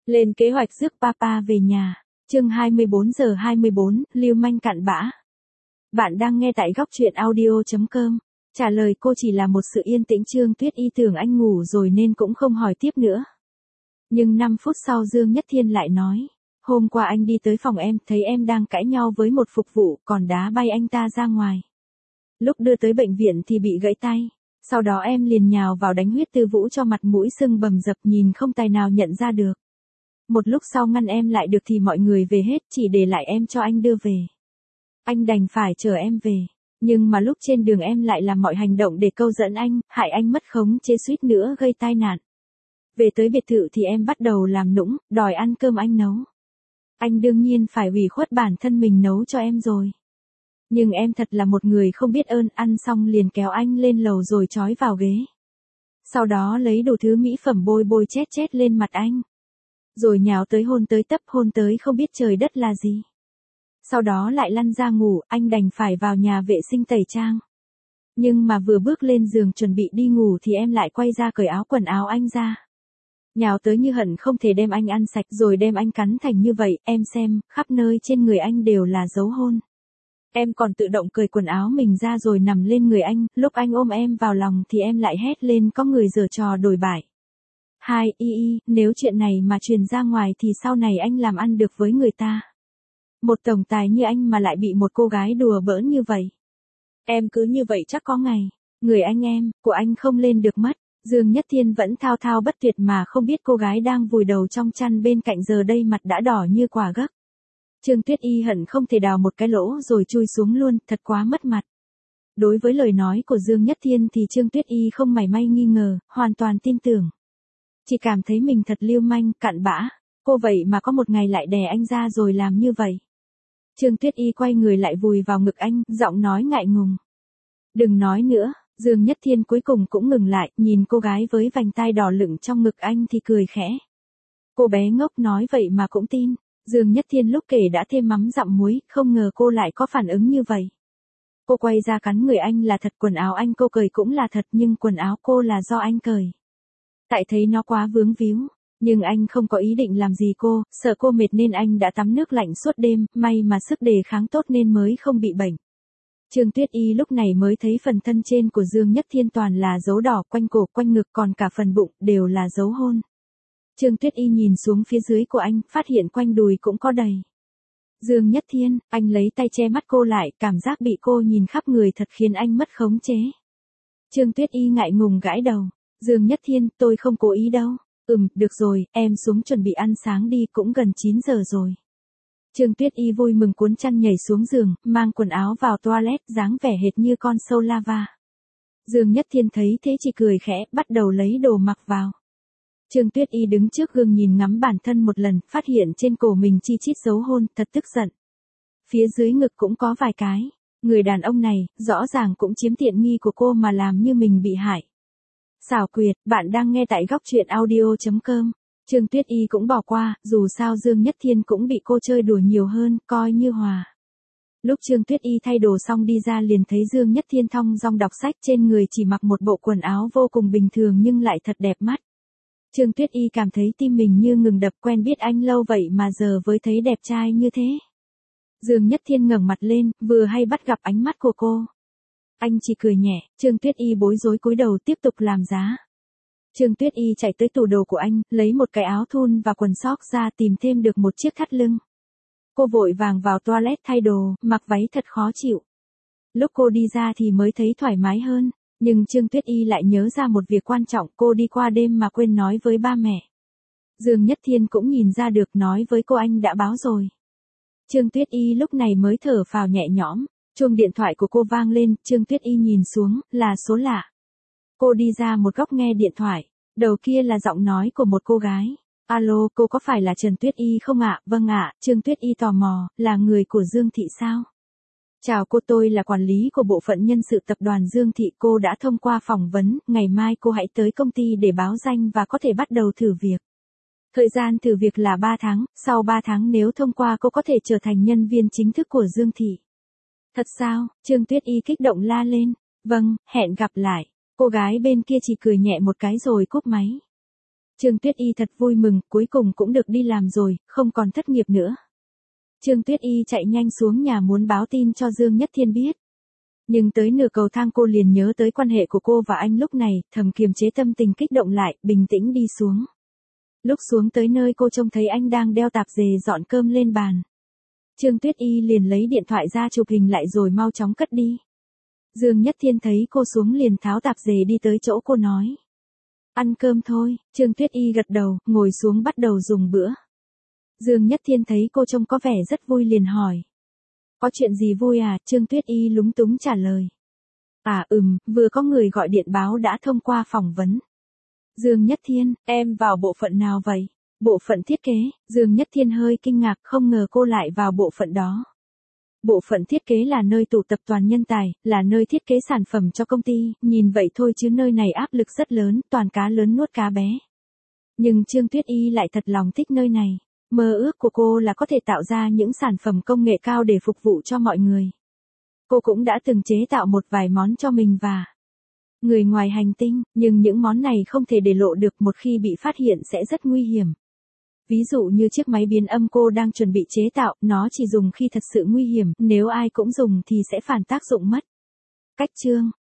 Lên kế hoạch rước papa về nhà. Chương 24:24, lưu manh cặn bã. Bạn đang nghe tại góc truyện audio.com. Trả lời cô chỉ là một sự yên tĩnh. Trương Tuyết Y tưởng anh ngủ rồi nên cũng không hỏi tiếp nữa. Nhưng 5 phút sau Dương Nhất Thiên lại nói. Hôm qua anh đi tới phòng em, thấy em đang cãi nhau với một phục vụ, còn đá bay anh ta ra ngoài. Lúc đưa tới bệnh viện thì bị gãy tay. Sau đó em liền nhào vào đánh huyết tư vũ cho mặt mũi sưng bầm dập, nhìn không tài nào nhận ra được. Một lúc sau ngăn em lại được thì mọi người về hết, chỉ để lại em cho anh đưa về. Anh đành phải chở em về. Nhưng mà lúc trên đường em lại làm mọi hành động để câu dẫn anh, hại anh mất khống chế, suýt nữa gây tai nạn. Về tới biệt thự thì em bắt đầu làm nũng, đòi ăn cơm anh nấu. Anh đương nhiên phải ủy khuất bản thân mình nấu cho em rồi. Nhưng em thật là một người không biết ơn, ăn xong liền kéo anh lên lầu rồi trói vào ghế. Sau đó lấy đủ thứ mỹ phẩm bôi bôi chét lên mặt anh. Rồi nhào tới hôn tới tấp, hôn tới không biết trời đất là gì. Sau đó lại lăn ra ngủ, anh đành phải vào nhà vệ sinh tẩy trang. Nhưng mà vừa bước lên giường chuẩn bị đi ngủ thì em lại quay ra cởi áo quần áo anh ra. Nhào tới như hận không thể đem anh ăn sạch rồi đem anh cắn thành như vậy, em xem, khắp nơi trên người anh đều là dấu hôn. Em còn tự động cởi quần áo mình ra rồi nằm lên người anh, lúc anh ôm em vào lòng thì em lại hét lên có người giở trò đổi bại. Nếu chuyện này mà truyền ra ngoài thì sau này anh làm ăn được với người ta. Một tổng tài như anh mà lại bị một cô gái đùa bỡn như vậy. Em cứ như vậy chắc có ngày, người anh em, của anh không lên được mất. Dương Nhất Thiên vẫn thao thao bất tuyệt mà không biết cô gái đang vùi đầu trong chăn bên cạnh giờ đây mặt đã đỏ như quả gấc. Trương Tuyết Y hận không thể đào một cái lỗ rồi chui xuống luôn, thật quá mất mặt. Đối với lời nói của Dương Nhất Thiên thì Trương Tuyết Y không mảy may nghi ngờ, hoàn toàn tin tưởng. Chỉ cảm thấy mình thật lưu manh, cặn bã, cô vậy mà có một ngày lại đè anh ra rồi làm như vậy. Trương Tuyết Y quay người lại vùi vào ngực anh, giọng nói ngại ngùng. Đừng nói nữa. Dương Nhất Thiên cuối cùng cũng ngừng lại, nhìn cô gái với vành tai đỏ lửng trong ngực anh thì cười khẽ. Cô bé ngốc nói vậy mà cũng tin. Dương Nhất Thiên lúc kể đã thêm mắm dặm muối, không ngờ cô lại có phản ứng như vậy. Cô quay ra cắn người anh là thật, quần áo anh cô cởi cũng là thật, nhưng quần áo cô là do anh cởi. Tại thấy nó quá vướng víu, nhưng anh không có ý định làm gì cô, sợ cô mệt nên anh đã tắm nước lạnh suốt đêm, may mà sức đề kháng tốt nên mới không bị bệnh. Trương Tuyết Y lúc này mới thấy phần thân trên của Dương Nhất Thiên toàn là dấu đỏ, quanh cổ, quanh ngực, còn cả phần bụng đều là dấu hôn. Trương Tuyết Y nhìn xuống phía dưới của anh, phát hiện quanh đùi cũng có đầy. Dương Nhất Thiên, anh lấy tay che mắt cô lại, cảm giác bị cô nhìn khắp người thật khiến anh mất khống chế. Trương Tuyết Y ngại ngùng gãi đầu. Dương Nhất Thiên, tôi không cố ý đâu. Được rồi, em xuống chuẩn bị ăn sáng đi, cũng gần 9 giờ rồi. Trương Tuyết Y vui mừng cuốn chăn nhảy xuống giường, mang quần áo vào toilet, dáng vẻ hệt như con sâu lava. Dương Nhất Thiên thấy thế chỉ cười khẽ, bắt đầu lấy đồ mặc vào. Trương Tuyết Y đứng trước gương nhìn ngắm bản thân một lần, phát hiện trên cổ mình chi chít dấu hôn, thật tức giận. Phía dưới ngực cũng có vài cái. Người đàn ông này, rõ ràng cũng chiếm tiện nghi của cô mà làm như mình bị hại. Xảo quyệt, bạn đang nghe tại góc truyện audio.com. Trương Tuyết Y cũng bỏ qua, dù sao Dương Nhất Thiên cũng bị cô chơi đùa nhiều hơn, coi như hòa. Lúc Trương Tuyết Y thay đồ xong đi ra liền thấy Dương Nhất Thiên thong dong đọc sách, trên người chỉ mặc một bộ quần áo vô cùng bình thường nhưng lại thật đẹp mắt. Trương Tuyết Y cảm thấy tim mình như ngừng đập, quen biết anh lâu vậy mà giờ mới thấy đẹp trai như thế. Dương Nhất Thiên ngẩng mặt lên, vừa hay bắt gặp ánh mắt của cô. Anh chỉ cười nhẹ, Trương Tuyết Y bối rối cúi đầu tiếp tục làm giá. Trương Tuyết Y chạy tới tủ đồ của anh, lấy một cái áo thun và quần sóc ra, tìm thêm được một chiếc thắt lưng. Cô vội vàng vào toilet thay đồ, mặc váy thật khó chịu. Lúc cô đi ra thì mới thấy thoải mái hơn, nhưng Trương Tuyết Y lại nhớ ra một việc quan trọng, cô đi qua đêm mà quên nói với ba mẹ. Dương Nhất Thiên cũng nhìn ra được, nói với cô anh đã báo rồi. Trương Tuyết Y lúc này mới thở phào nhẹ nhõm, chuông điện thoại của cô vang lên, Trương Tuyết Y nhìn xuống, là số lạ. Cô đi ra một góc nghe điện thoại, đầu kia là giọng nói của một cô gái. Alo, cô có phải là Trần Tuyết Y không ạ? Vâng ạ, Trương Tuyết Y tò mò, là người của Dương Thị sao? Chào cô, tôi là quản lý của bộ phận nhân sự tập đoàn Dương Thị, cô đã thông qua phỏng vấn, ngày mai cô hãy tới công ty để báo danh và có thể bắt đầu thử việc. Thời gian thử việc là 3 tháng, sau 3 tháng nếu thông qua cô có thể trở thành nhân viên chính thức của Dương Thị. Thật sao? Trương Tuyết Y kích động la lên. Vâng, hẹn gặp lại. Cô gái bên kia chỉ cười nhẹ một cái rồi cúp máy. Trương Tuyết Y thật vui mừng, cuối cùng cũng được đi làm rồi, không còn thất nghiệp nữa. Trương Tuyết Y chạy nhanh xuống nhà muốn báo tin cho Dương Nhất Thiên biết. Nhưng tới nửa cầu thang cô liền nhớ tới quan hệ của cô và anh lúc này, thầm kiềm chế tâm tình kích động lại, bình tĩnh đi xuống. Lúc xuống tới nơi cô trông thấy anh đang đeo tạp dề dọn cơm lên bàn. Trương Tuyết Y liền lấy điện thoại ra chụp hình lại rồi mau chóng cất đi. Dương Nhất Thiên thấy cô xuống liền tháo tạp dề đi tới chỗ cô nói. Ăn cơm thôi, Trương Tuyết Y gật đầu, ngồi xuống bắt đầu dùng bữa. Dương Nhất Thiên thấy cô trông có vẻ rất vui liền hỏi. Có chuyện gì vui à? Trương Tuyết Y lúng túng trả lời. Vừa có người gọi điện báo đã thông qua phỏng vấn. Dương Nhất Thiên, em vào bộ phận nào vậy? Bộ phận thiết kế. Dương Nhất Thiên hơi kinh ngạc, không ngờ cô lại vào bộ phận đó. Bộ phận thiết kế là nơi tụ tập toàn nhân tài, là nơi thiết kế sản phẩm cho công ty, nhìn vậy thôi chứ nơi này áp lực rất lớn, toàn cá lớn nuốt cá bé. Nhưng Trương Tuyết Y lại thật lòng thích nơi này. Mơ ước của cô là có thể tạo ra những sản phẩm công nghệ cao để phục vụ cho mọi người. Cô cũng đã từng chế tạo một vài món cho mình và người ngoài hành tinh, nhưng những món này không thể để lộ được, một khi bị phát hiện sẽ rất nguy hiểm. Ví dụ như chiếc máy biến âm cô đang chuẩn bị chế tạo, nó chỉ dùng khi thật sự nguy hiểm, nếu ai cũng dùng thì sẽ phản tác dụng mất. Cách chương